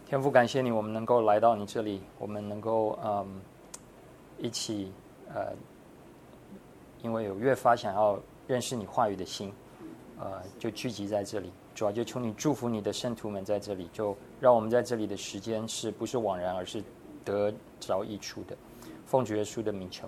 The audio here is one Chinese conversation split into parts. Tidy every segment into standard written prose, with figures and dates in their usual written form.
天父，感谢你，我们能够来到你这里，我们能够一起因为有越发想要认识你话语的心，就聚集在这里。主要就求你祝福你的圣徒们在这里，就让我们在这里的时间是不是枉然，而是得着益处的。奉主耶稣的名求。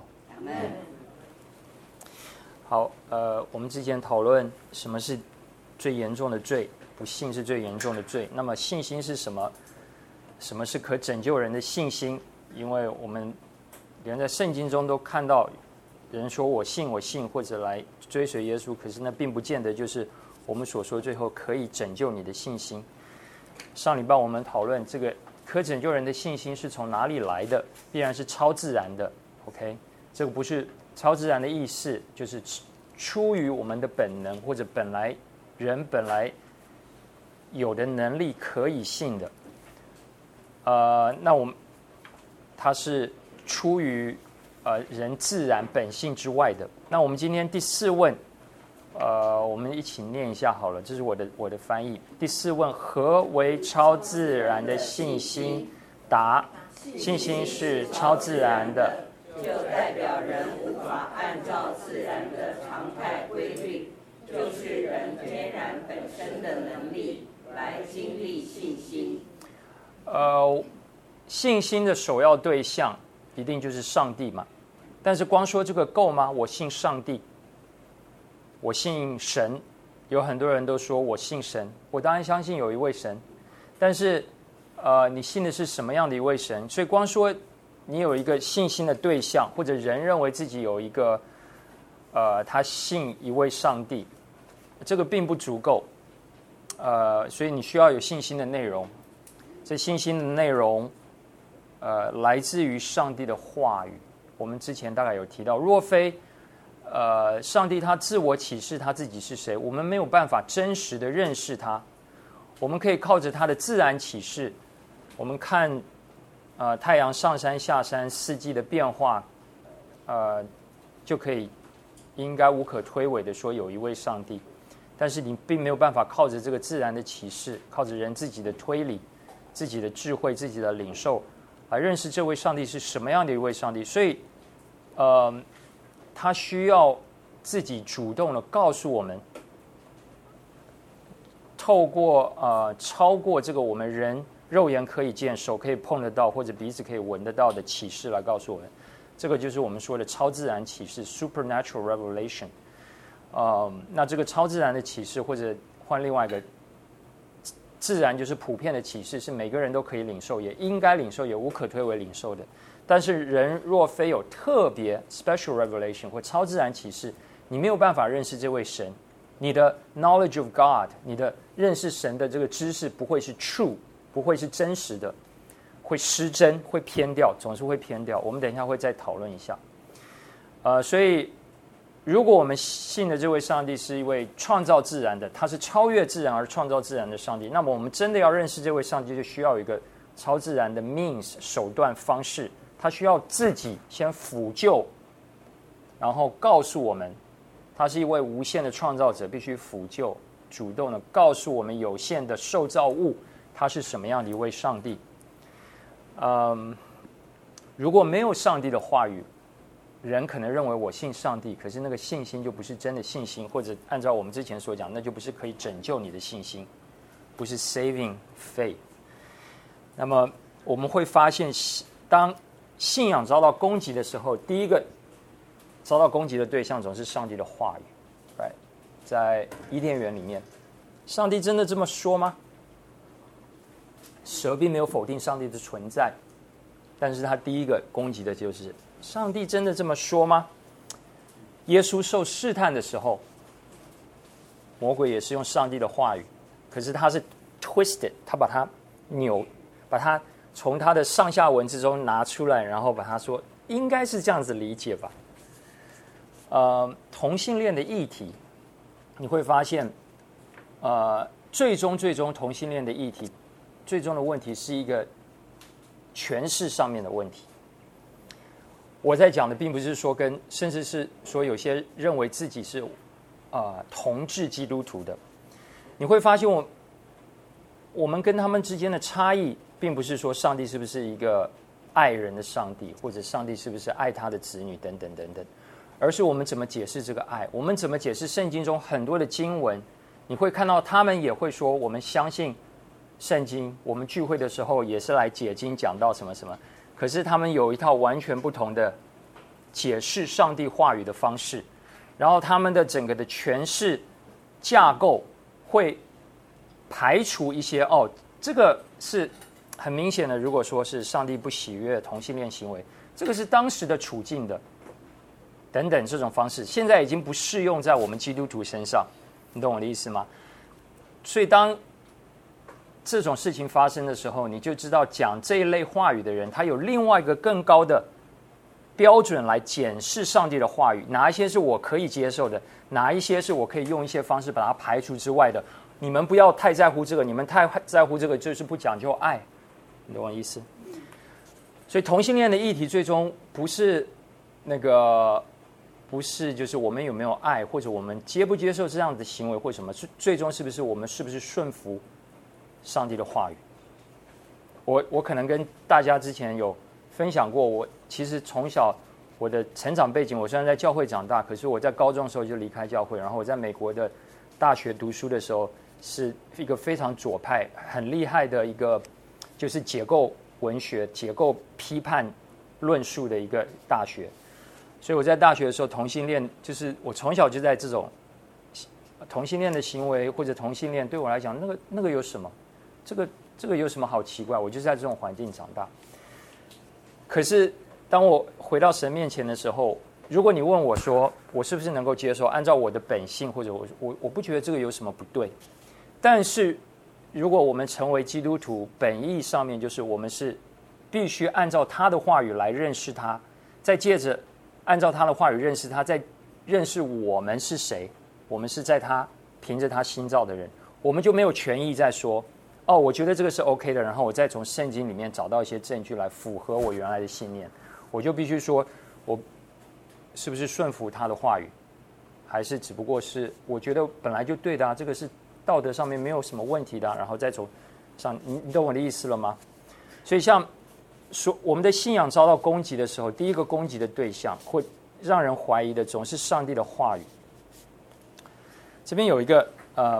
好，我们之前讨论什么是最严重的罪，不信是最严重的罪。那么信心是什么？什么是可拯救人的信心？因为我们连在圣经中都看到人说我信我信，或者来追随耶稣，可是那并不见得就是我们所说最后可以拯救你的信心。上礼拜我们讨论这个可拯救人的信心是从哪里来的，必然是超自然的。OK， 这个不是超自然的意思，就是出于我们的本能，或者人本来有的能力可以信的。那它是出于人自然本性之外的。那我们今天第四问，我们一起念一下好了，这是我的翻译。第四问：何为超自然的信心？答：信心是超自然的， 就代表人无法按照自然的常态规律，就是人天然本身的能力来经历信心。 信心的首要对象一定就是上帝嘛。但是光说这个够吗？我信上帝，我信神。有很多人都说我信神，我当然相信有一位神，但是你信的是什么样的一位神？所以光说你有一个信心的对象，或者人认为自己有一个他信一位上帝，这个并不足够。所以你需要有信心的内容。这信心的内容来自于上帝的话语。我们之前大概有提到，若非上帝他自我启示他自己是谁，我们没有办法真实的认识他。我们可以靠着他的自然启示，我们看太阳上山下山，四季的变化，就可以应该无可推诿的说有一位上帝。但是你并没有办法靠着这个自然的启示，靠着人自己的推理、自己的智慧、自己的领受来认识这位上帝是什么样的一位上帝。所以他需要自己主动的告诉我们，透过超过这个我们人肉眼可以见、手可以碰得到或者鼻子可以闻得到的启示来告诉我们。这个就是我们说的超自然启示 （supernatural revelation）。那这个超自然的启示，或者换另外一个，自然就是普遍的启示，是每个人都可以领受，也应该领受，也无可推诿领受的。但是人若非有特别 special revelation 或超自然启示，你没有办法认识这位神。你的 knowledge of God， 你的认识神的这个知识不会是 true， 不会是真实的，会失真，会偏掉，总是会偏掉。我们等一下会再讨论一下。所以如果我们信的这位上帝是一位创造自然的，他是超越自然而创造自然的上帝，那么我们真的要认识这位上帝，就需要有一个超自然的 means 手段方式。他需要自己先辅救，然后告诉我们，他是一位无限的创造者，必须辅救，主动的告诉我们有限的受造物，他是什么样的一位上帝。如果没有上帝的话语，人可能认为我信上帝，可是那个信心就不是真的信心，或者按照我们之前所讲，那就不是可以拯救你的信心，不是 saving faith。那么我们会发现，当信仰遭到攻击的时候，第一个遭到攻击的对象总是上帝的话语。Right？ 在伊甸园里面，上帝真的这么说吗？蛇并没有否定上帝的存在，但是他第一个攻击的就是上帝真的这么说吗？耶稣受试探的时候，魔鬼也是用上帝的话语，可是他是 twisted， 他把它把它从他的上下文之中拿出来，然后把它说应该是这样子理解吧。同性恋的议题，你会发现，最终同性恋的议题，最终的问题是一个诠释上面的问题。我在讲的并不是说甚至是说有些认为自己是同志基督徒的，你会发现我们跟他们之间的差异并不是说上帝是不是一个爱人的上帝，或者上帝是不是爱他的子女等等等等，而是我们怎么解释这个爱，我们怎么解释圣经中很多的经文，你会看到他们也会说我们相信圣经，我们聚会的时候也是来解经讲到什么什么，可是他们有一套完全不同的解释上帝话语的方式，然后他们的整个的诠释架构会排除一些这个是很明显的，如果说是上帝不喜悦同性恋行为，这个是当时的处境的等等这种方式，现在已经不适用在我们基督徒身上，你懂我的意思吗？所以当这种事情发生的时候，你就知道讲这一类话语的人，他有另外一个更高的标准来检视上帝的话语，哪一些是我可以接受的，哪一些是我可以用一些方式把它排除之外的。你们不要太在乎这个，你们太在乎这个就是不讲究爱，你懂我意思？所以同性恋的议题最终不是就是我们有没有爱，或者我们接不接受这样的行为或什么，最终是不是我们是不是顺服上帝的话语？我可能跟大家之前有分享过，我其实从小我的成长背景，我虽然在教会长大，可是我在高中的时候就离开教会，然后我在美国的大学读书的时候，是一个非常左派、很厉害的一个，就是解构文学、解构批判论述的一个大学。所以我在大学的时候，同性恋就是我从小就在这种同性恋的行为或者同性恋对我来讲，那个有什么？这个有什么好奇怪？我就是在这种环境长大。可是当我回到神面前的时候，如果你问我说我是不是能够接受，按照我的本性，或者我不觉得这个有什么不对。但是如果我们成为基督徒，本意上面就是我们是必须按照他的话语来认识他，再接着按照他的话语认识他，再认识我们是谁，我们是在他凭着他新造的人，我们就没有权益再说我觉得这个是 OK 的，然后我再从圣经里面找到一些证据来符合我原来的信念，我就必须说我是不是顺服他的话语，还是只不过是我觉得本来就对的这个是道德上面没有什么问题的然后再从上，你懂我的意思了吗？所以像说我们的信仰遭到攻击的时候，第一个攻击的对象会让人怀疑的总是上帝的话语。这边有一个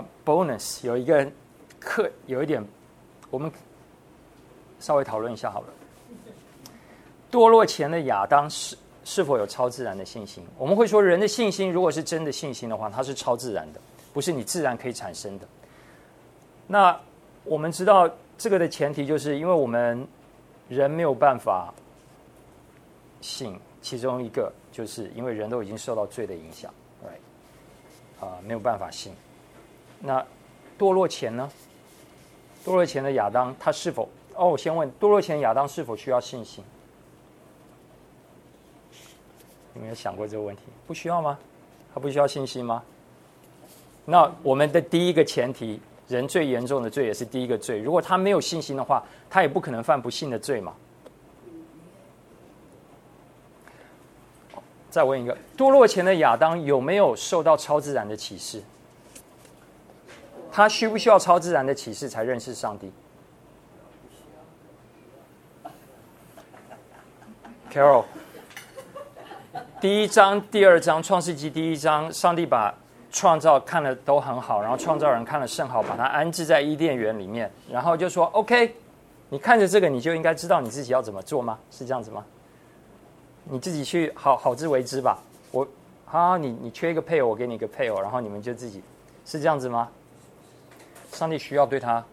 bonus， 有一个有一点我们稍微讨论一下好了。堕落前的亚当是否有超自然的信心？我们会说人的信心如果是真的信心的话，它是超自然的，不是你自然可以产生的。那我们知道这个的前提就是因为我们人没有办法信，其中一个就是因为人都已经受到罪的影响，没有办法信。那堕落前呢？堕落前的亚当他是否我先问堕落前亚当是否需要信心？有没有想过这个问题？不需要吗？他不需要信心吗？那我们的第一个前提，人最严重的罪也是第一个罪，如果他没有信心的话，他也不可能犯不信的罪嘛。再问一个，堕落前的亚当有没有受到超自然的启示？他需不需要超自然的启示才认识上帝 ？Carol， 第一章、第二章，创世纪第一章，上帝把创造看了都很好，然后创造人看了甚好，把他安置在伊甸园里面，然后就说 OK， 你看着这个，你就应该知道你自己要怎么做吗？是这样子吗？你自己去好自为之吧。你缺一个配偶，我给你一个配偶，然后你们就自己，是这样子吗？上帝需要对他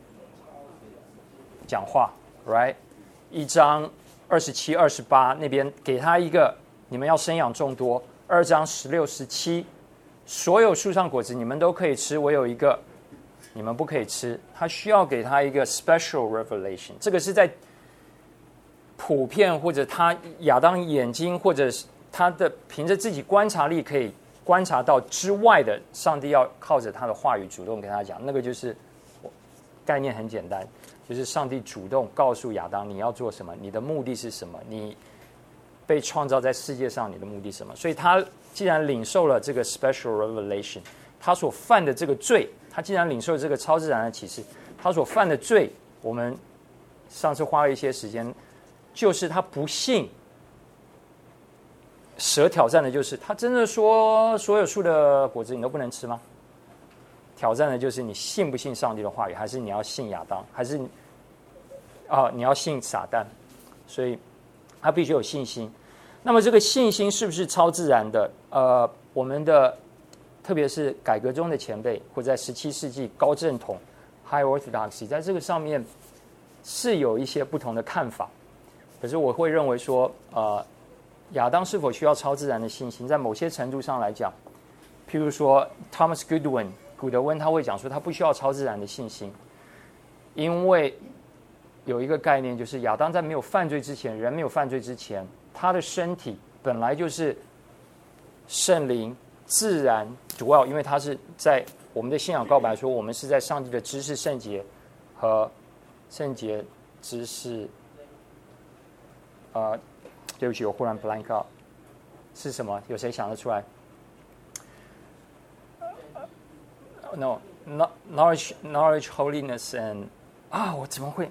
讲话 ，right？ 1章27、28那边给他一个，你们要生养众多。2章16、17，所有树上果子你们都可以吃，我有一个你们不可以吃。他需要给他一个 special revelation， 这个是在普遍或者他亚当眼睛或者他的凭着自己观察力可以观察到之外的，上帝要靠着他的话语主动跟他讲，那个就是概念很简单，就是上帝主动告诉亚当你要做什么，你的目的是什么，你被创造在世界上你的目的是什么。所以他既然领受了这个 special revelation， 他所犯的这个罪，他既然领受了这个超自然的启示，他所犯的罪我们上次花了一些时间，就是他不信。蛇挑战的就是他真的说所有树的果子你都不能吃吗？挑战的就是你信不信上帝的话语，还是你要信亚当，还是你要信撒旦？所以他必须有信心。那么这个信心是不是超自然的？我们的特别是改革中的前辈，或在17世纪高正统 （High Orthodoxy） 在这个上面是有一些不同的看法。可是我会认为说，亚当是否需要超自然的信心，在某些程度上来讲，譬如说 Thomas Goodwin 古德温他会讲说，他不需要超自然的信心，因为有一个概念，就是亚当在没有犯罪之前，人没有犯罪之前，他的身体本来就是圣灵自然dwell，因为他是在我们的信仰告白说，我们是在上帝的知识、圣洁和圣洁知识。对不起，我忽然 blank out， 是什么？有谁想得出来 ？No, knowledge, holiness and 我怎么会？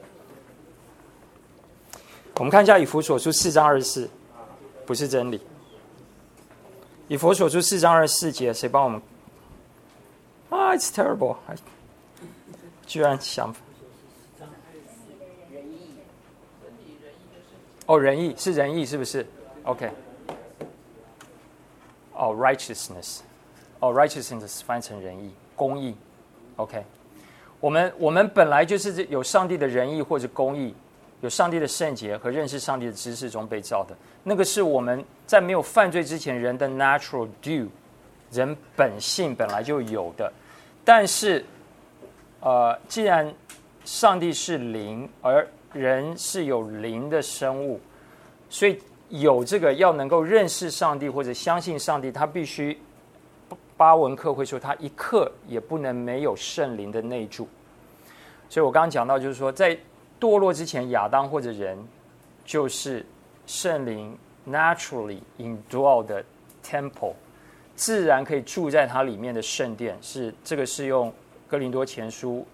我们看一下以弗所书4章24，不是真理。以弗所书4章24节，谁帮我们？It's terrible， 居然想。仁义是仁义，是不是 ？OK。righteousness， righteousness 翻成仁义，公义。OK， 我们本来就是有上帝的仁义或者公义，有上帝的圣洁和认识上帝的知识中被造的。那个是我们在没有犯罪之前人的 natural due， 人本性本来就有的。但是，既然上帝是灵，而人是有灵的生物，所以有这个要能够认识上帝或者相信上帝，他必须巴文克会说，他一刻也不能没有圣灵的内住。所以我刚刚讲到，就是说，在堕落之前，亚当或者人就是圣灵 naturally indwell 的 temple， 自然可以住在它里面的圣殿。这个是用哥林多前书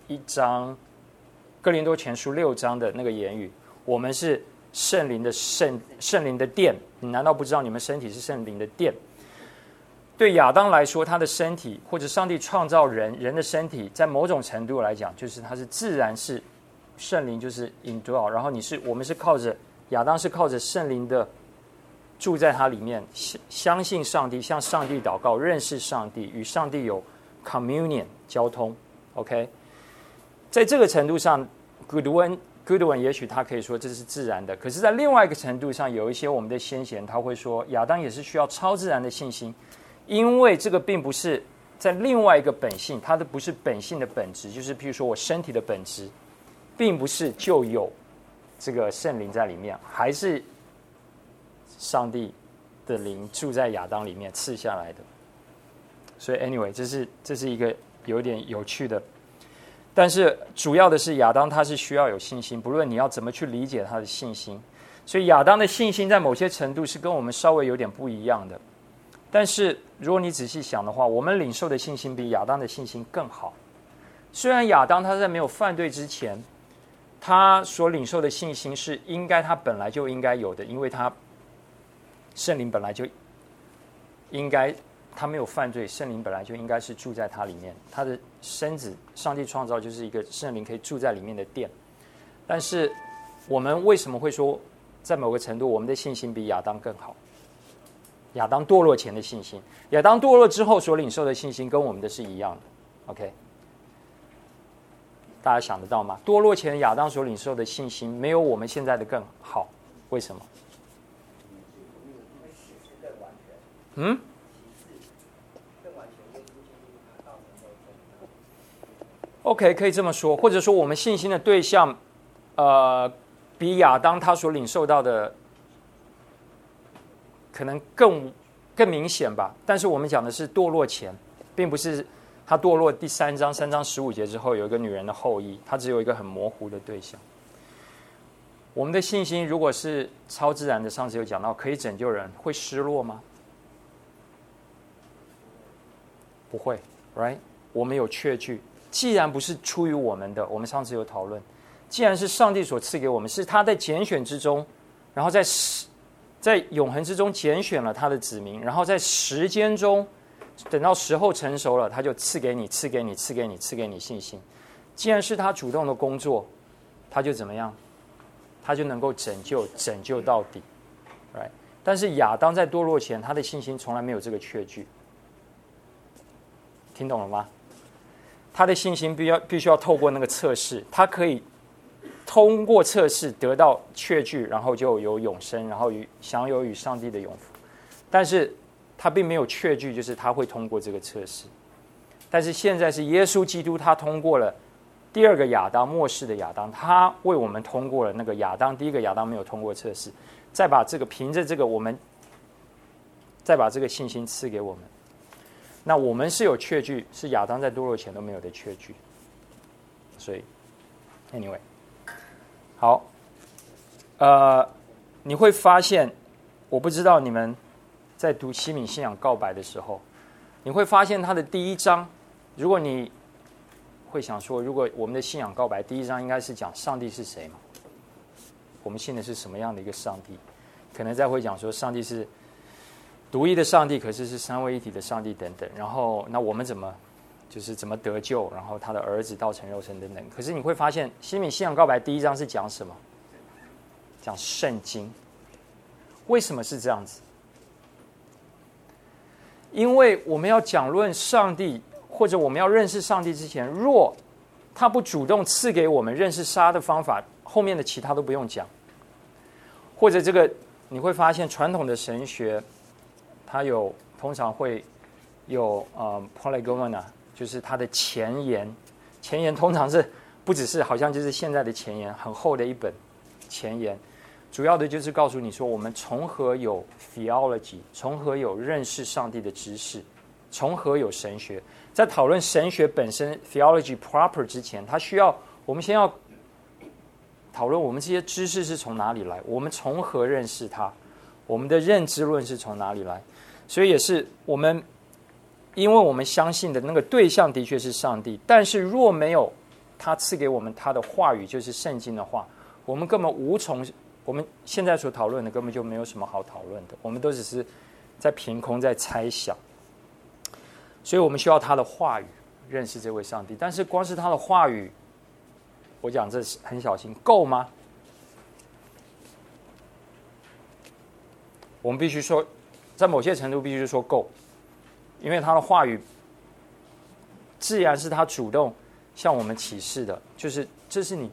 6章的那个言语，我们是圣灵的殿。你难道不知道你们身体是圣灵的殿？对亚当来说，他的身体或者上帝创造人的身体，在某种程度来讲，就是他是自然是圣灵，就是 indwell。然后我们是靠着亚当是靠着圣灵的住在他里面，相信上帝，向上帝祷告，认识上帝，与上帝有 communion 交通。OK。在这个程度上 Goodwin 也许他可以说这是自然的，可是在另外一个程度上，有一些我们的先贤他会说，亚当也是需要超自然的信心，因为这个并不是在另外一个本性，它的不是本性的本质，就是譬如说我身体的本质，并不是就有这个圣灵在里面，还是上帝的灵住在亚当里面赐下来的。所以 anyway， 这是一个有点有趣的。但是主要的是亚当他是需要有信心，不论你要怎么去理解他的信心。所以亚当的信心在某些程度是跟我们稍微有点不一样的。但是如果你仔细想的话，我们领受的信心比亚当的信心更好。虽然亚当他在没有犯罪之前，他所领受的信心是他本来就应该有的，因为他圣灵本来就应该，他没有犯罪，圣灵本来就应该是住在他里面，他的身子上帝创造就是一个圣灵可以住在里面的殿。但是我们为什么会说在某个程度我们的信心比亚当更好？亚当堕落前的信心，亚当堕落之后所领受的信心跟我们的是一样的。 OK， 大家想得到吗？堕落前亚当所领受的信心没有我们现在的更好，为什么？OK， 可以这么说，或者说我们信心的对象，比亚当他所领受到的可能更明显吧。但是我们讲的是堕落前，并不是他堕落第3章15节之后有一个女人的后裔，他只有一个很模糊的对象。我们的信心如果是超自然的，上次有讲到可以拯救人，会失落吗？不会 ，right？ 我们有确据。既然不是出于我们的，我们上次有讨论， 既然是上帝所赐给我们，是他在拣选之中，然后在永恒之中拣选了他的子民，然后在时间中等到时候成熟了，他就赐给你信心。既然是他主动的工作，他就怎么样？他就能够拯救到底 ，right？ 但是亚当在堕落前，他的信心从来没有这个确据，听懂了吗？他的信心必须要透过那个测试，他可以通过测试得到确据，然后就有永生，然后享有与上帝的永福。但是他并没有确据，就是他会通过这个测试。但是现在是耶稣基督，他通过了第二个亚当，末世的亚当，他为我们通过了那个第一个亚当没有通过测试，再把这个凭着这个我们再把这个信心赐给我们。那我们是有确据，是亚当在堕落前都没有的确据。所以 anyway 好，你会发现，我不知道你们在读西敏信仰告白的时候，你会发现他的第一章，如果你会想说，如果我们的信仰告白第一章应该是讲上帝是谁嘛？我们信的是什么样的一个上帝？可能再会讲说，上帝是独一的上帝，可是是三位一体的上帝等等。然后，那我们怎么得救？然后他的儿子道成肉身等等。可是你会发现，西敏信仰告白第一章是讲什么？讲圣经。为什么是这样子？因为我们要讲论上帝，或者我们要认识上帝之前，若他不主动赐给我们认识他的方法，后面的其他都不用讲。或者这个你会发现，传统的神学，它通常会有prolegomena， 就是它的前言。前言通常是不只是好像就是现在的前言，很厚的一本前言。主要的就是告诉你说，我们从何有 theology， 从何有认识上帝的知识，从何有神学。在讨论神学本身 theology proper 之前，我们先要讨论我们这些知识是从哪里来，我们从何认识它，我们的认知论是从哪里来。所以也是因为我们相信的那个对象的确是上帝，但是若没有他赐给我们他的话语，就是圣经的话，我们根本无从。我们现在所讨论的根本就没有什么好讨论的，我们都只是在凭空在猜想。所以我们需要他的话语，认识这位上帝。但是光是他的话语，我讲这是很小心，够吗？我们必须说，在某些程度必须说够，因为他的话语自然是他主动向我们启示的，就是这是你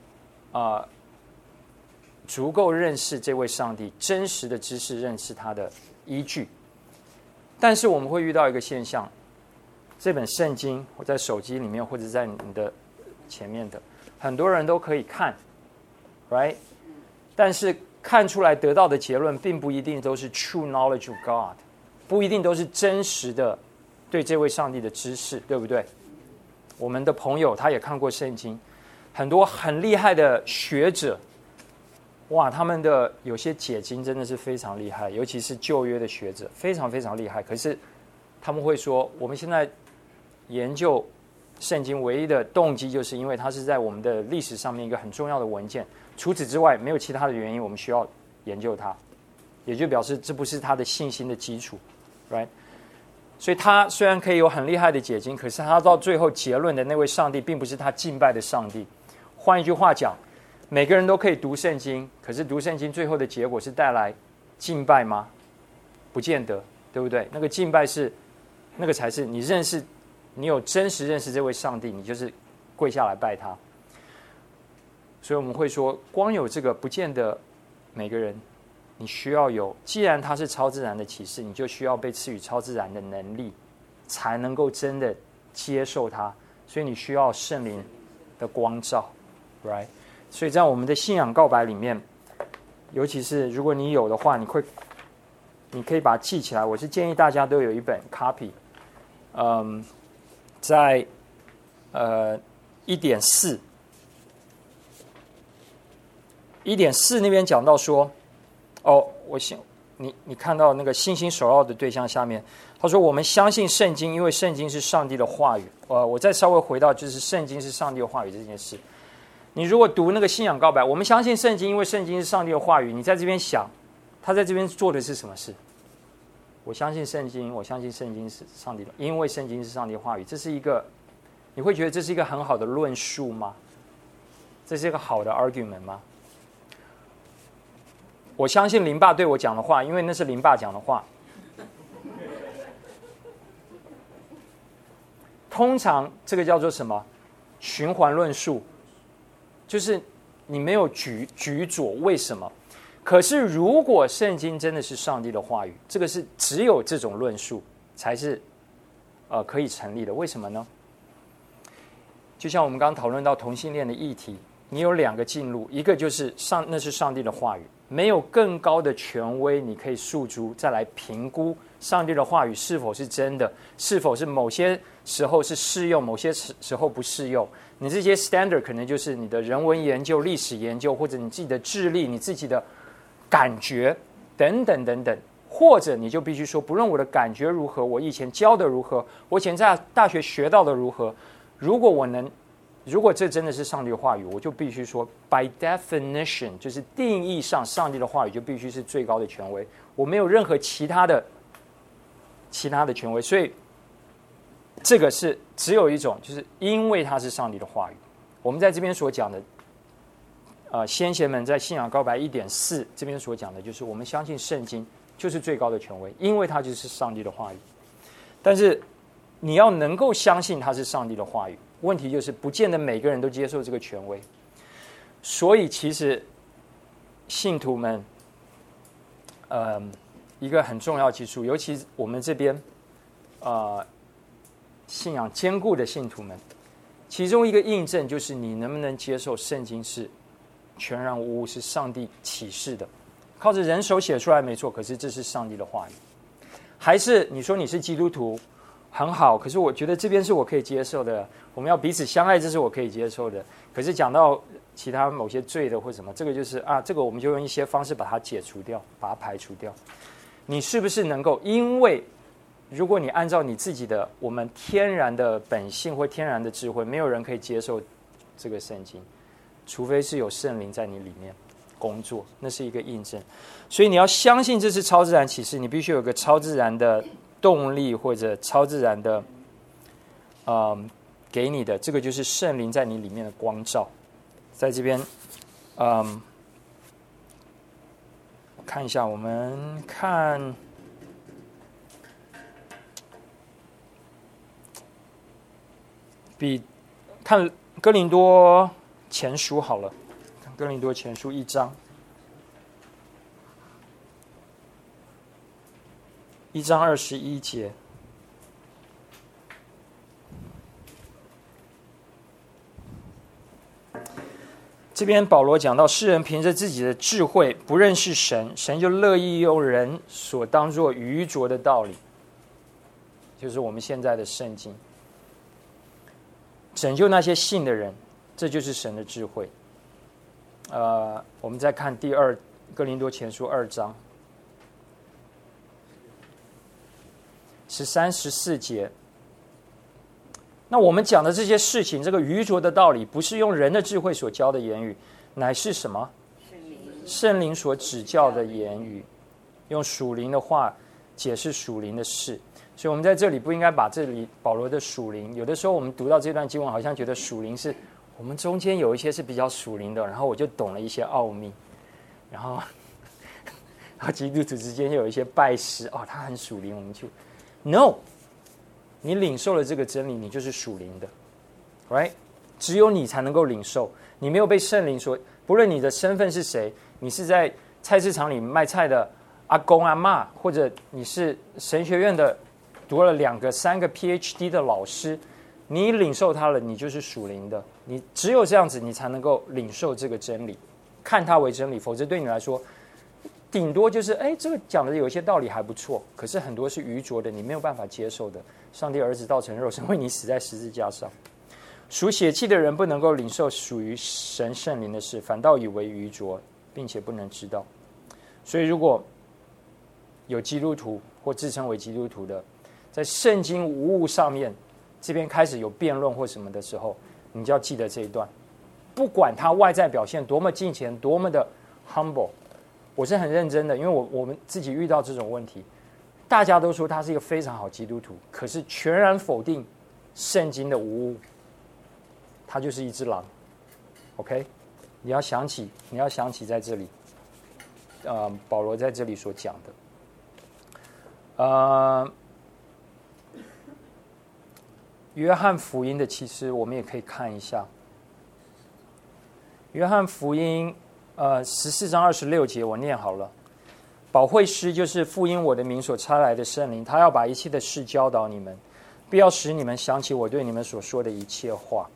足够认识这位上帝真实的知识，认识他的依据。但是我们会遇到一个现象，这本圣经我在手机里面或者在你的前面的很多人都可以看 right， 但是看出来得到的结论并不一定都是 true knowledge of God， 不一定都是真实的对这位上帝的知识，对不对？我们的朋友他也看过圣经，很多很厉害的学者，哇，他们的有些解经真的是非常厉害，尤其是旧约的学者，非常非常厉害。可是他们会说，我们现在研究圣经唯一的动机，就是因为它是在我们的历史上面一个很重要的文件，除此之外没有其他的原因，我们需要研究它，也就表示这不是他的信心的基础 ，right？ 所以他虽然可以有很厉害的解经，可是他到最后结论的那位上帝，并不是他敬拜的上帝。换一句话讲，每个人都可以读圣经，可是读圣经最后的结果是带来敬拜吗？不见得，对不对？那个敬拜是，那个才是你认识，你有真实认识这位上帝，你就是跪下来拜他。所以我们会说，光有这个不见得每个人，你需要有，既然它是超自然的启示，你就需要被赐予超自然的能力，才能够真的接受它。所以你需要圣灵的光照 ，right？所以在我们的信仰告白里面，尤其是如果你有的话，你可以把它记起来。我是建议大家都有一本 copy， 在1.4 那边讲到说，我想你看到那个信心首要的对象下面，他说我们相信圣经，因为圣经是上帝的话语。我再稍微回到就是圣经是上帝的话语这件事。 你如果读那个信仰告白，我们相信圣经，因为圣经是上帝的话语。你在这边想，他在这边做的是什么事？我相信圣经，我相信圣经是上帝的，因为圣经是上帝的话语。这是一个，你会觉得这是一个很好的论述吗？这是一个好的 argument 吗？我相信林爸对我讲的话，因为那是林爸讲的话。通常这个叫做什么？循环论述，就是你没有举左，为什么？可是如果圣经真的是上帝的话语，这个是只有这种论述才是可以成立的。为什么呢？就像我们刚刚讨论到同性恋的议题，你有2个进路，一个就是那是上帝的话语，没有更高的权威你可以诉诸再来评估上帝的话语是否是真的，是否是某些时候是适用，某些时候不适用。你这些 standard 可能就是你的人文研究、历史研究，或者你自己的智力、你自己的感觉等等等等，或者你就必须说，不论我的感觉如何，我以前教的如何，我以前在大学学到的如何，如果这真的是上帝的话语，我就必须说 by definition， 就是定义上上帝的话语就必须是最高的权威，我没有任何其他的权威。所以这个是只有一种，就是因为它是上帝的话语。我们在这边所讲的先贤们在信仰告白 1.4 这边所讲的，就是我们相信圣经就是最高的权威，因为它就是上帝的话语。但是你要能够相信它是上帝的话语，问题就是不见得每个人都接受这个权威。所以其实信徒们一个很重要基础，尤其我们这边信仰坚固的信徒们，其中一个印证就是你能不能接受圣经是全然无误，是上帝启示的，靠着人手写出来没错，可是这是上帝的话语。还是你说你是基督徒很好，可是我觉得这边是我可以接受的，我们要彼此相爱，这是我可以接受的。可是讲到其他某些罪的或什么，这个就是这个我们就用一些方式把它解除掉，把它排除掉。你是不是能够？因为如果你按照你自己的我们天然的本性或天然的智慧，没有人可以接受这个圣经，除非是有圣灵在你里面工作，那是一个印证。所以你要相信这是超自然启示，你必须有个超自然的动力或者超自然的给你的，这个就是圣灵在你里面的光照。在这边看一下，我们看看哥林多前书好了，看哥林多前书1章21节。这边保罗讲到，世人凭着自己的智慧不认识神，神就乐意用人所当作愚拙的道理，就是我们现在的圣经，拯救那些信的人，这就是神的智慧。我们再看第2哥林多前书2章13、14节。那我们讲的这些事情，这个愚拙的道理，不是用人的智慧所教的言语，乃是什么？圣灵所指教的言语，用属灵的话解释属灵的事。所以我们在这里不应该把这里保罗的属灵，有的时候我们读到这段经文，好像觉得属灵是我们中间有一些是比较属灵的，然后我就懂了一些奥秘，然后基督徒之间又有一些拜师，他很属灵，我们就 no。你领受了这个真理，你就是属灵的 ，right？ 只有你才能够领受。你没有被圣灵所，不论你的身份是谁，你是在菜市场里卖菜的阿公阿嬷，或者你是神学院的读了2个、3个 PhD 的老师，你领受它了，你就是属灵的。你只有这样子，你才能够领受这个真理，看它为真理。否则对你来说，顶多就是这个讲的有一些道理还不错，可是很多是愚拙的，你没有办法接受的。上帝儿子道成肉身，为你死在十字架上。属血气的人不能够领受属于神圣灵的事，反倒以为愚拙，并且不能知道。所以如果有基督徒或自称为基督徒的，在圣经无误上面这边开始有辩论或什么的时候，你就要记得这一段， 不管他外在表现多么敬虔，多么的 humble， 我是很认真的，因为我们自己遇到这种问题，大家都说他是一个非常好基督徒，可是全然否定圣经的无误，他就是一只狼。OK， 你要想起在这里，保罗在这里所讲的，约翰福音的，其实我们也可以看一下。约翰福音14章26节，我念好了。保惠师就是父因我的名所差来的圣灵，他要把一切的事教导你们，必要使你们想起我对你们所说的一切话。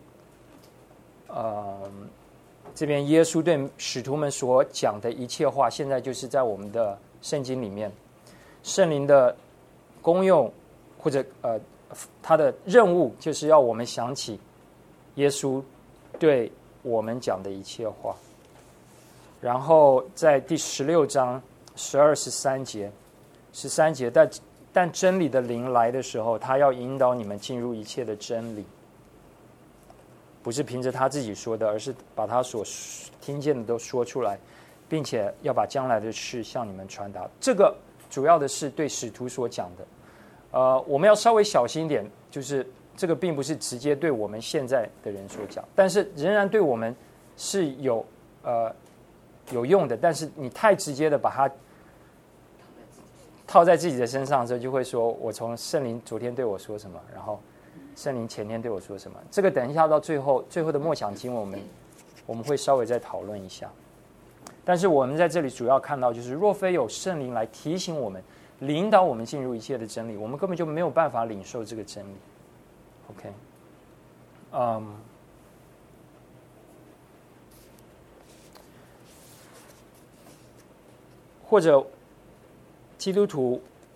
这边耶稣对使徒们所讲的一切话，现在就是在我们的圣经里面，圣灵的功用或者他的任务，就是要我们想起耶稣对我们讲的一切话。然后在第16章12、13节，但真理的灵来的时候，他要引导你们进入一切的真理，不是凭着他自己说的，而是把他所听见的都说出来，并且要把将来的事向你们传达。这个主要的是对使徒所讲的。我们要稍微小心一点，就是这个并不是直接对我们现在的人所讲，但是仍然对我们是有用的。但是你太直接的把它套在自己的身上的时候，就会说我从圣灵昨天对我说什么，然后圣灵前天对我说什么。这个等一下到最后的默想经文，我们会稍微再讨论一下。但是我们在这里主要看到，就是若非有圣灵来提醒我们，领导我们进入一切的真理，我们根本就没有办法领受这个真理。OK， 或者基督徒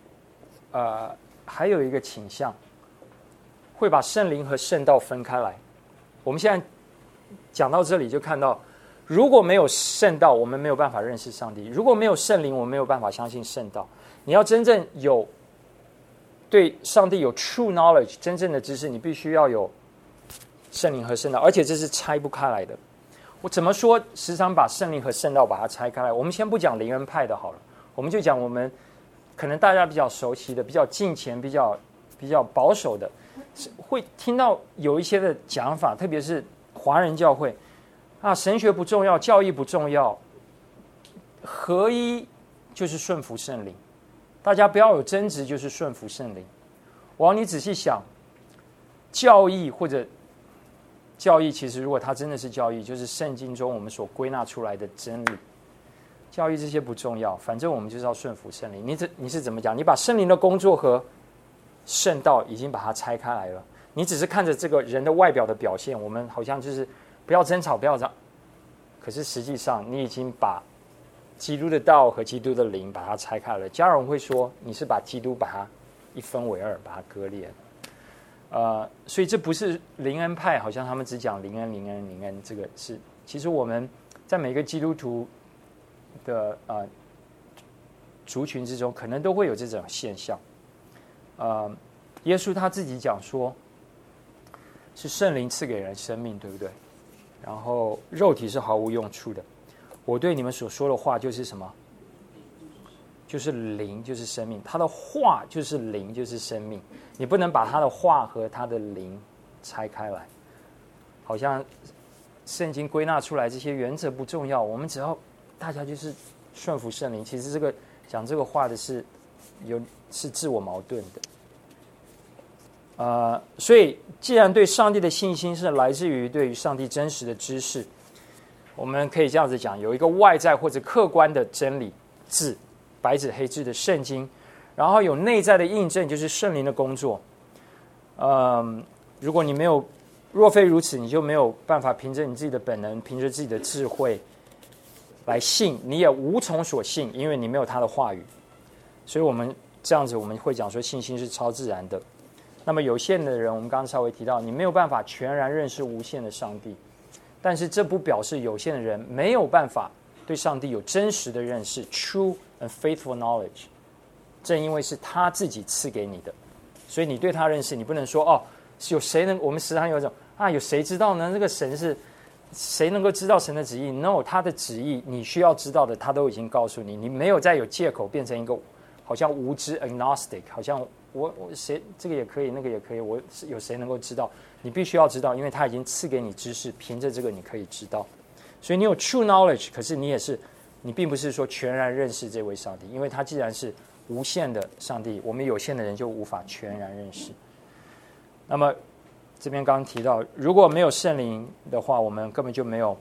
还有一个倾向，会把圣灵和圣道分开来。我们现在讲到这里，就看到，如果没有圣道，我们没有办法认识上帝；如果没有圣灵，我们没有办法相信圣道。你要真正有对上帝有 true knowledge 真正的知识，你必须要有圣灵和圣道，而且这是拆不开来的。我怎么说？时常把圣灵和圣道把它拆开来。我们先不讲灵恩派的好了，我们就讲我们可能大家比较熟悉的、比较敬虔、比较保守的，会听到有一些的讲法，特别是华人教会啊，神学不重要，教义不重要，合一就是顺服圣灵。大家不要有争执，就是顺服圣灵。我要你仔细想，教义或者教义，其实如果它真的是教义，就是圣经中我们所归纳出来的真理。教义这些不重要，反正我们就是要顺服圣灵。你是怎么讲？你把圣灵的工作和圣道已经把它拆开来了。你只是看着这个人的外表的表现，我们好像就是不要争吵，不要这样。可是实际上，你已经把基督的道和基督的灵把它拆开了。家人会说你是把基督把它一分为二，把它割裂了。所以这不是灵恩派，好像他们只讲灵恩，这个是其实我们在每个基督徒的族群之中，可能都会有这种现象。耶稣他自己讲说，是圣灵赐给人生命，对不对？然后肉体是毫无用处的。我对你们所说的话就是什么？就是灵，就是生命。他的话就是灵，就是生命。你不能把他的话和他的灵拆开来，好像圣经归纳出来这些原则不重要，我们只要大家就是顺服圣灵。其实这个讲这个话的是自我矛盾的。所以既然对上帝的信心是来自于对于上帝真实的知识，我们可以这样子讲，有一个外在或者客观的真理字，白纸黑字的圣经，然后有内在的印证，就是圣灵的工作。如果你没有，若非如此，你就没有办法凭着你自己的本能，凭着自己的智慧来信，你也无从所信，因为你没有他的话语。所以我们这样子，我们会讲说信心是超自然的。那么有限的人，我们刚刚稍微提到，你没有办法全然认识无限的上帝，但是这不表示有限的人没有办法对上帝有真实的认识 ，true and faithful knowledge。正因为是他自己赐给你的，所以你对他认识，你不能说是有谁能？我们时常有一种有谁知道呢？这个神是谁能够知道神的旨意 ？No， 他的旨意你需要知道的，他都已经告诉你，你没有再有借口变成一个好像无知 agnostic， 好像我谁这个也可以，那个也可以，我有谁能够知道？你必须要知道，因为他已经赐给你知识，凭着这个你可以知道。所以你有 true knowledge， 可是你并不是说全然认识这位上帝，因为他既然是无限的上帝，我们有限的人就无法全然认识。那么这边刚刚提到，如果没有圣灵的话，我们根本就没有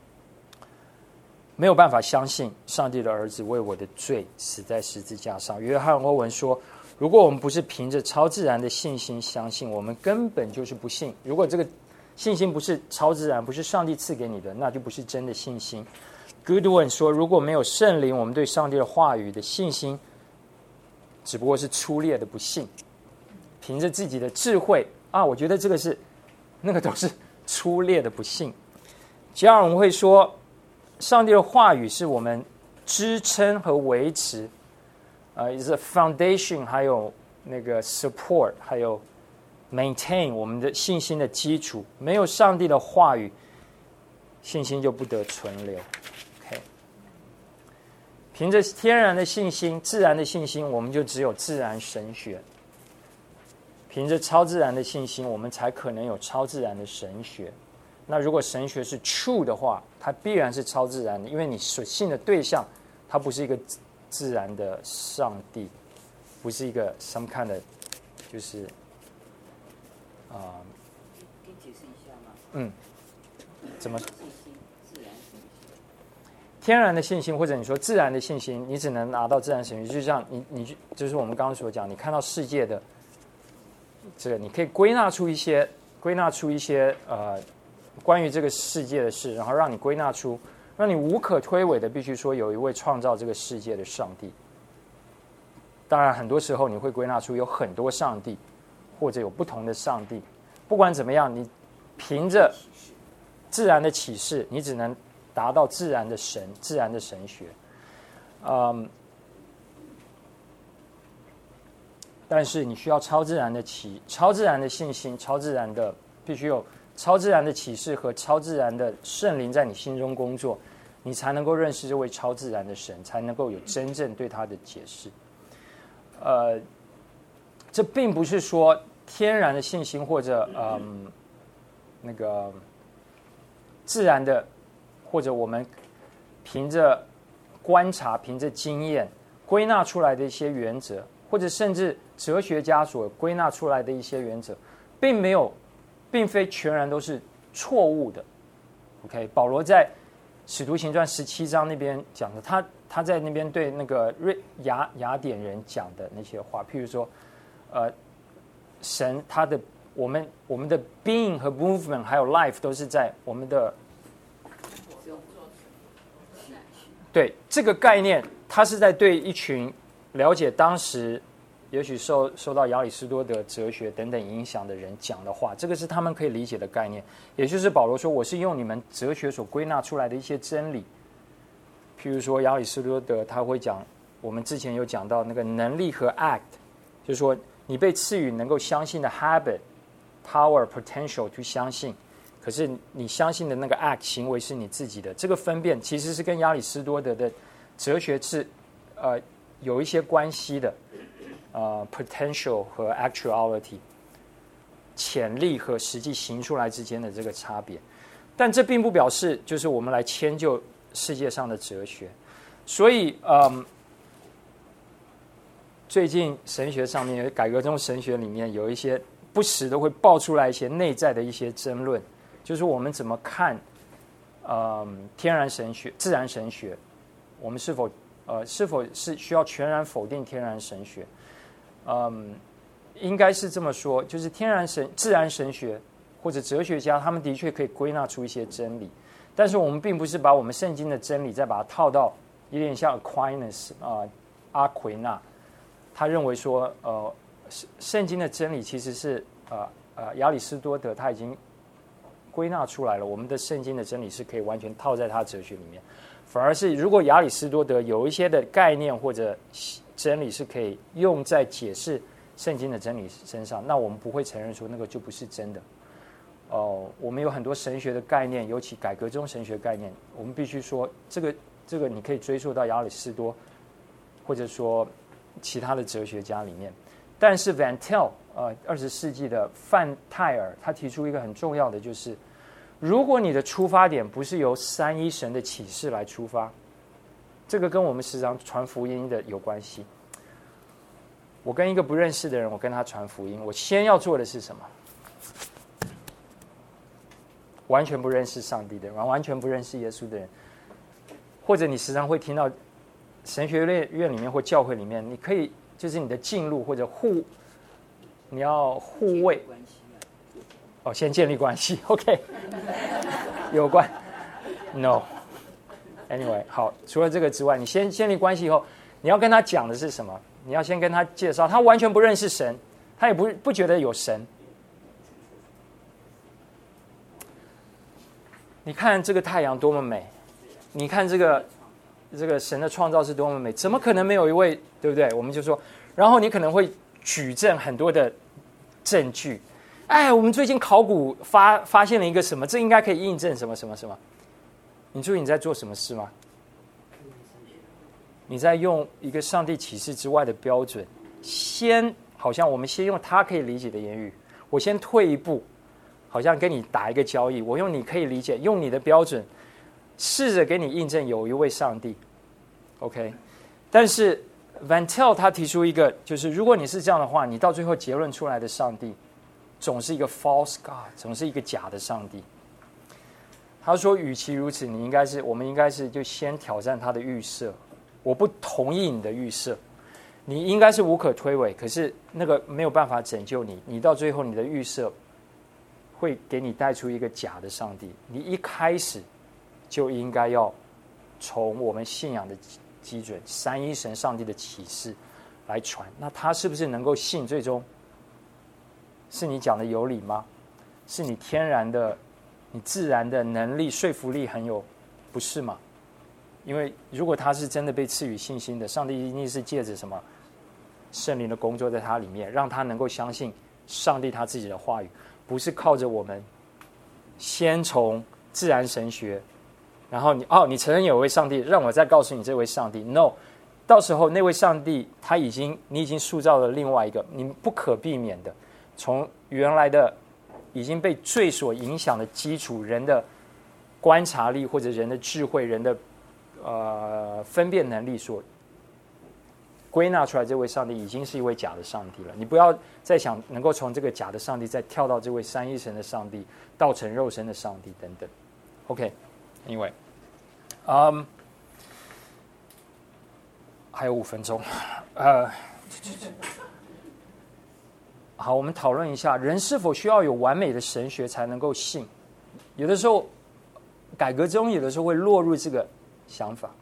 办法相信上帝的儿子为我的罪死在十字架上。约翰·欧文说，如果我们不是凭着超自然的信心相信，我们根本就是不信。如果这个信心不是超自然，不是上帝赐给你的，那就不是真的信心。Goodwin 说，如果没有圣灵，我们对上帝的话语的信心只不过是粗劣的不信，凭着自己的智慧啊，我觉得这个是那个都是粗劣的不信。加尔文会说，上帝的话语是我们支撑和维持is a foundation， 还有那个 support， 还有 maintain 我们的信心的基础。没有上帝的话语，信心就不得存留。OK， 凭着天然的信心、自然的信心，我们就只有自然神学；凭着超自然的信心，我们才可能有超自然的神学。那如果神学是 true 的话，它必然是超自然的，因为你所信的对象，它不是一个自然的上帝，不是一个 some kind of 就是可以解释一下吗？ 怎么？ 信心，自然信心。 天然的信心，或者你说自然的信心，你只能拿到自然神学。就像你就是我们刚刚所讲，你看到世界的这个，你可以归纳出一些关于这个世界的事，然后让你归纳出，让你无可推诿的必须说有一位创造这个世界的上帝。当然，很多时候你会归纳出有很多上帝，或者有不同的上帝。不管怎么样，你凭着自然的启示，你只能达到自然的神学。但是你需要超自然的信心，必须有超自然的启示和超自然的圣灵在你心中工作，你才能够认识这位超自然的神，才能够有真正对他的解释。这并不是说天然的信心或者那个自然的，或者我们凭着观察、凭着经验归纳出来的一些原则，或者甚至哲学家所归纳出来的一些原则，并非全然都是错误的。OK， 保罗在使徒行传17章那边讲的，他在那边对那个雅典人讲的那些话，譬如说，神他的我们的 being 和 movement 还有 life 都是在我们的，对这个概念，他是在对一群了解当时也许受到亚里士多德哲学等等影响的人讲的话，这个是他们可以理解的概念。也就是保罗说，我是用你们哲学所归纳出来的一些真理。譬如说亚里士多德他会讲，我们之前有讲到那个能力和 act， 就是说你被赐予能够相信的 habit、power、potential 去相信，可是你相信的那个 act 行为是你自己的。这个分辨其实是跟亚里士多德的哲学是有一些关系的。potential 和 actuality， 潜力和实际行出来之间的这个差别，但这并不表示就是我们来迁就世界上的哲学。所以最近神学上面改革中神学里面有一些不时都会爆出来一些内在的一些争论，就是我们怎么看天然神学、自然神学，我们是否是需要全然否定天然神学？应该是这么说，就是自然神学或者哲学家，他们的确可以归纳出一些真理，但是我们并不是把我们圣经的真理再把它套到有点像 Aquinas 阿奎那，他认为说圣经的真理其实是亚里士多德他已经归纳出来了，我们的圣经的真理是可以完全套在他哲学里面，反而是如果亚里士多德有一些的概念或者真理是可以用在解释圣经的真理身上，那我们不会承认说那个就不是真的。 我们有很多神学的概念，尤其改革中神学概念，我们必须说，这个你可以追溯到亚里士多，或者说其他的哲学家里面。但是 Van Til 20世纪的范泰尔，他提出一个很重要的，就是如果你的出发点不是由三一神的启示来出发，这个跟我们时常传福音的有关系。我跟一个不认识的人，我跟他传福音，我先要做的是什么？完全不认识上帝的人，完全不认识耶稣的人，或者你时常会听到神学院里面或教会里面，你可以就是你的进入或者你要护卫，先建立关系 ，OK， 有关 ，No，Anyway， 好，除了这个之外，你先建立关系以后，你要跟他讲的是什么？你要先跟他介绍，他完全不认识神，他也不觉得有神。你看这个太阳多么美，你看这个神的创造是多么美，怎么可能没有一位，对不对？我们就说，然后你可能会举证很多的证据。哎，我们最近考古发现了一个什么，这应该可以印证什么什么什么。你注意你在做什么事吗？你在用一个上帝启示之外的标准，好像我们先用他可以理解的言语，我先退一步，好像跟你打一个交易，我用你可以理解，用你的标准，试着给你印证有一位上帝 ，OK？ 但是 Van Til 他提出一个，就是如果你是这样的话，你到最后结论出来的上帝，总是一个 false God， 总是一个假的上帝。他说，与其如此，我们应该是就先挑战他的预设。我不同意你的预设，你应该是无可推诿，可是那个没有办法拯救你，你到最后你的预设会给你带出一个假的上帝。你一开始就应该要从我们信仰的基准三一神上帝的启示来传，那他是不是能够信？最终是你讲的有理吗？是你天然的、你自然的能力、说服力很有，不是吗？因为如果他是真的被赐予信心的，上帝一定是借着什么圣灵的工作在他里面，让他能够相信上帝他自己的话语，不是靠着我们先从自然神学，然后你承认有位上帝，让我再告诉你这位上帝 ，No， 到时候那位上帝你已经塑造了另外一个，你不可避免的从原来的已经被罪所影响的基础，人的观察力或者人的智慧，人的分辨能力所归纳出来，这位上帝已经是一位假的上帝了。你不要再想能够从这个假的上帝再跳到这位三一神的上帝，道成肉身的上帝等等。OK，Anyway，还有5分钟，好，我们讨论一下，人是否需要有完美的神学才能够信？有的时候，改革中有的时候会落入这个想法，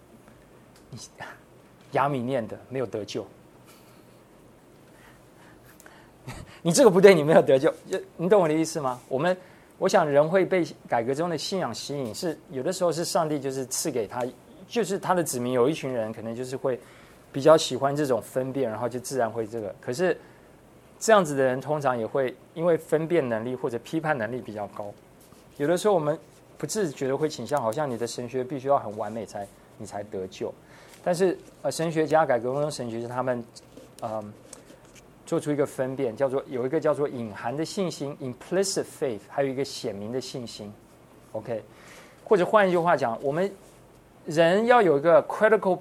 亚米念的没有得救，你这个不对，你没有得救，你懂我的意思吗？我想人会被改革中的信仰吸引，是有的时候是上帝就是赐给他，就是他的子民有一群人可能就是会比较喜欢这种分辨，然后就自然会这个。可是这样子的人通常也会因为分辨能力或者批判能力比较高，有的时候我们不自觉的会倾向，好像你的神学必须要很完美你才得救。但是神学家、改革中神学家他们做出一个分辨，有一个叫做隐含的信心 （implicit faith）， 还有一个显明的信心。OK， 或者换一句话讲，我们人要有一个 credible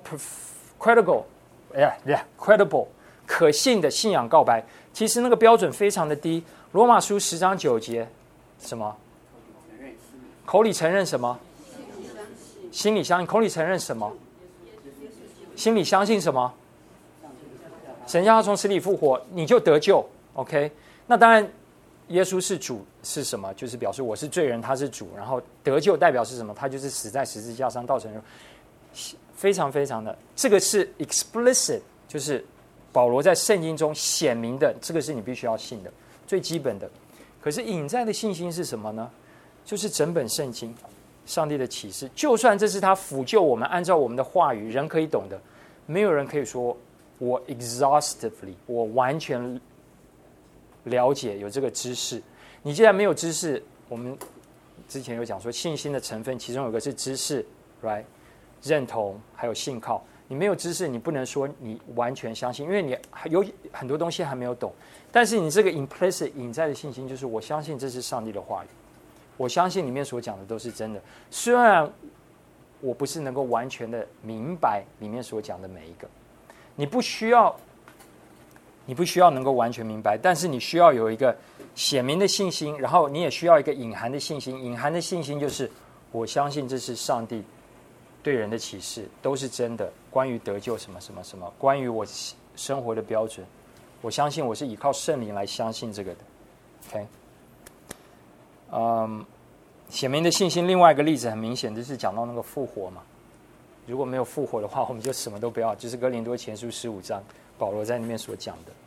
可信的信仰告白。其实那个标准非常的低。罗马书10章9节，什么？口里承认什么？心里相信。口里承认什么？心里相信什么？神将他从死里复活，你就得救。OK， 那当然，耶稣是主是什么？就是表示我是罪人，他是主。然后得救代表是什么？他就是死在十字架上，道成肉。非常非常的，这个是 explicit， 就是保罗在圣经中显明的，这个是你必须要信的，最基本的。可是隐在的信心是什么呢？就是整本圣经，上帝的启示，就算这是他辅救我们，按照我们的话语，人可以懂的，没有人可以说我 exhaustively， 我完全了解有这个知识。 你既然没有知识，我们之前有讲说信心的成分，其中有一个是知识 ，right？ 认同还有信靠。你没有知识，你不能说你完全相信，因为你有很多东西还没有懂。但是你这个 implicit 隐在的信心，就是我相信这是上帝的话语，我相信里面所讲的都是真的。虽然我不是能够完全的明白里面所讲的每一个，你不需要能够完全明白，但是你需要有一个显明的信心，然后你也需要一个隐含的信心。隐含的信心就是我相信这是上帝对人的启示，都是真的。关于得救什么什么什么，关于我生活的标准，我相信我是依靠圣灵来相信这个的。OK， 显明的信心。另外一个例子很明显，就是讲到那个复活嘛。如果没有复活的话，我们就什么都不要。就是哥林多前书15章，保罗在里面所讲的。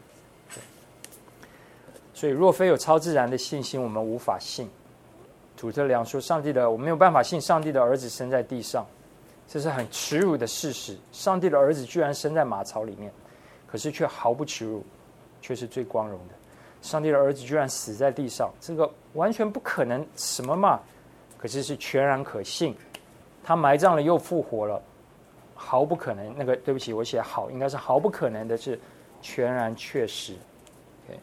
所以，若非有超自然的信心，我们无法信。土特良说：“我们没有办法信上帝的儿子生在地上。”这是很耻辱的事实。上帝的儿子居然生在马槽里面，可是却毫不耻辱，却是最光荣的。上帝的儿子居然死在地上，这个完全不可能，什么嘛？可是是全然可信。他埋葬了又复活了，毫不可能。那个对不起，我写好，应该是毫不可能的，是全然确实。Okay.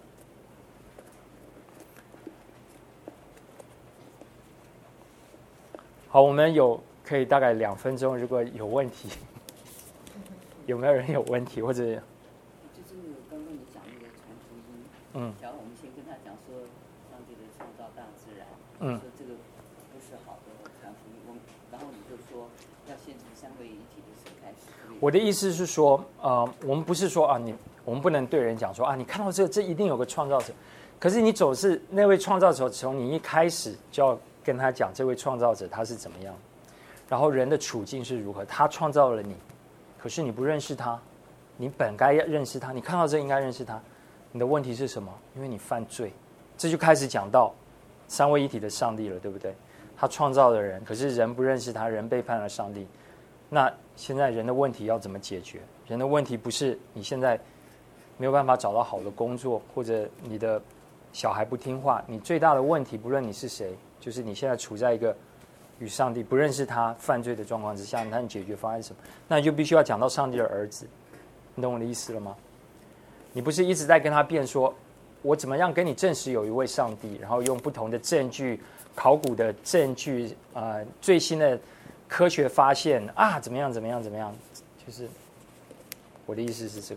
好，我们可以大概2分钟，如果有问题，有没有人有问题或者？ 就是刚刚你讲那个传福音，假如我们先跟他讲说上帝的创造大自然，说这个不是好的传福音，然后你就说要先从三位一体的神开始。 我的意思是说，我们不是说我们不能对人讲说你看到这一定有个创造者，可是你总是那位创造者，从你一开始就要跟他讲这位创造者他是怎么样。然后人的处境是如何？他创造了你，可是你不认识他，你本该认识他，你看到这应该认识他。你的问题是什么？因为你犯罪，这就开始讲到三位一体的上帝了，对不对？他创造了人，可是人不认识他，人背叛了上帝。那现在人的问题要怎么解决？人的问题不是你现在没有办法找到好的工作，或者你的小孩不听话，你最大的问题，不论你是谁，就是你现在处在一个与上帝不认识他犯罪的状况之下，那你解决方案是什么？那你就必须要讲到上帝的儿子，你懂我的意思了吗？你不是一直在跟他辩说，我怎么样跟你证实有一位上帝，然后用不同的证据、考古的证据、最新的科学发现怎么样，就是我的意思是这个。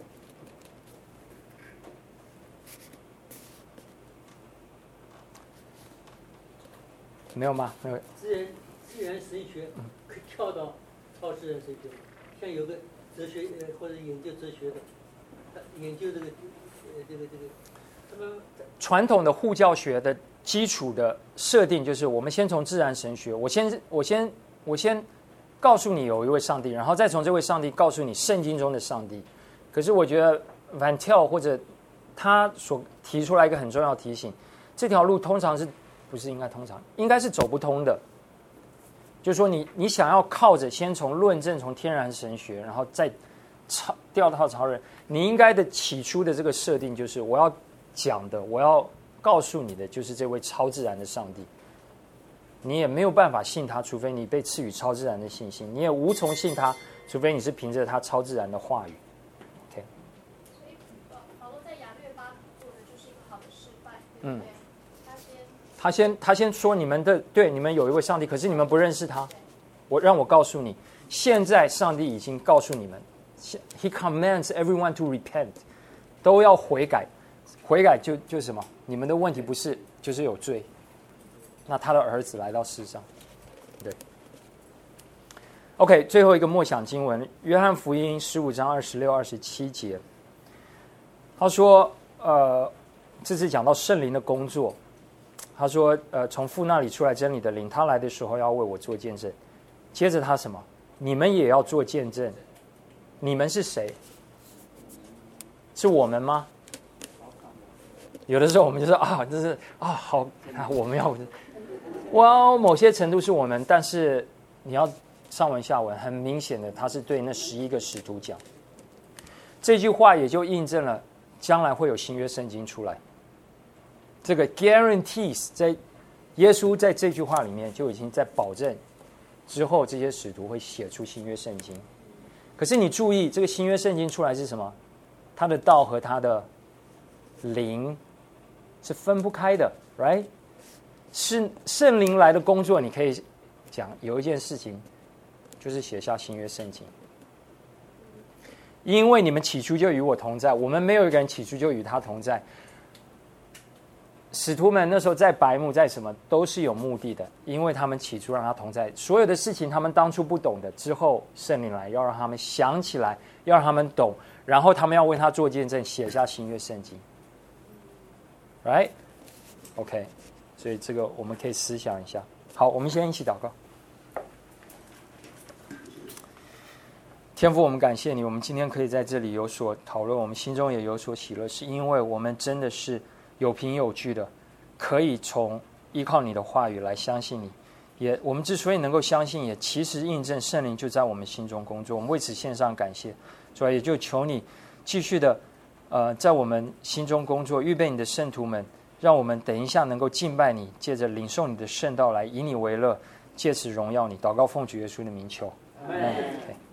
没有吗？没有。 自然神学可以跳到超自然神学，像有个哲学或者研究哲学的，研究这个，他们传统的护教学的基础的设定就是，我们先从自然神学，我先告诉你有一位上帝，然后再从这位上帝告诉你圣经中的上帝。可是我觉得 Van Til 或者他所提出来一个很重要的提醒，这条路通常是不是应该是走不通的。就是说你想要靠着先从论证从天然神学，然后再掉到超人，你应该的起初的这个设定就是我要讲的，我要告诉你的就是这位超自然的上帝。你也没有办法信他，除非你被赐予超自然的信心，你也无从信他，除非你是凭着他超自然的话语。OK。 所以保罗在亚略巴做的就是一个好的示范，对不对？ 他先说你们有一位上帝，可是你们不认识他。让我告诉你，现在上帝已经告诉你们 ，He commands everyone to repent， 都要悔改。悔改就是什么？你们的问题不是就是有罪。那他的儿子来到世上，对。OK， 最后一个默想经文，约翰福音15章26、27节。他说，这次讲到圣灵的工作。他说，从父那里出来真理的灵，他来的时候要为我做见证。接着他什么？你们也要做见证。你们是谁？是我们吗？有的时候我们就说这是好，我们要，某些程度是我们，但是你要上文下文，很明显的，他是对那11个使徒讲。这句话也就印证了将来会有新约圣经出来。 这个 guarantees 在耶稣在这句话里面就已经在保证之后这些使徒会写出新约圣经。可是你注意，这个新约圣经出来是什么？他的道和他的灵是分不开的 ，right？ 是圣灵来的工作，你可以讲有一件事情，就是写下新约圣经。因为你们起初就与我同在，我们没有一个人起初就与他同在。使徒们那时候在白木，在什么都是有目的的，因为他们起初让他同在，所有的事情他们当初不懂的，之后圣灵来要让他们想起来，要让他们懂，然后他们要为他做见证，写下新约圣经。Right? OK， 所以这个我们可以思想一下。好，我们先一起祷告。天父，我们感谢你，我们今天可以在这里有所讨论，我们心中也有所喜乐，是因为我们真的是有凭有据的，可以从依靠你的话语来相信你。也我们之所以能够相信，也其实印证圣灵就在我们心中工作，我们为此献上感谢。所以也就求你继续的在我们心中工作，预备你的圣徒们，让我们等一下能够敬拜你，借着领受你的圣道来以你为乐，借此荣耀你。祷告奉主耶稣的名求，阿们。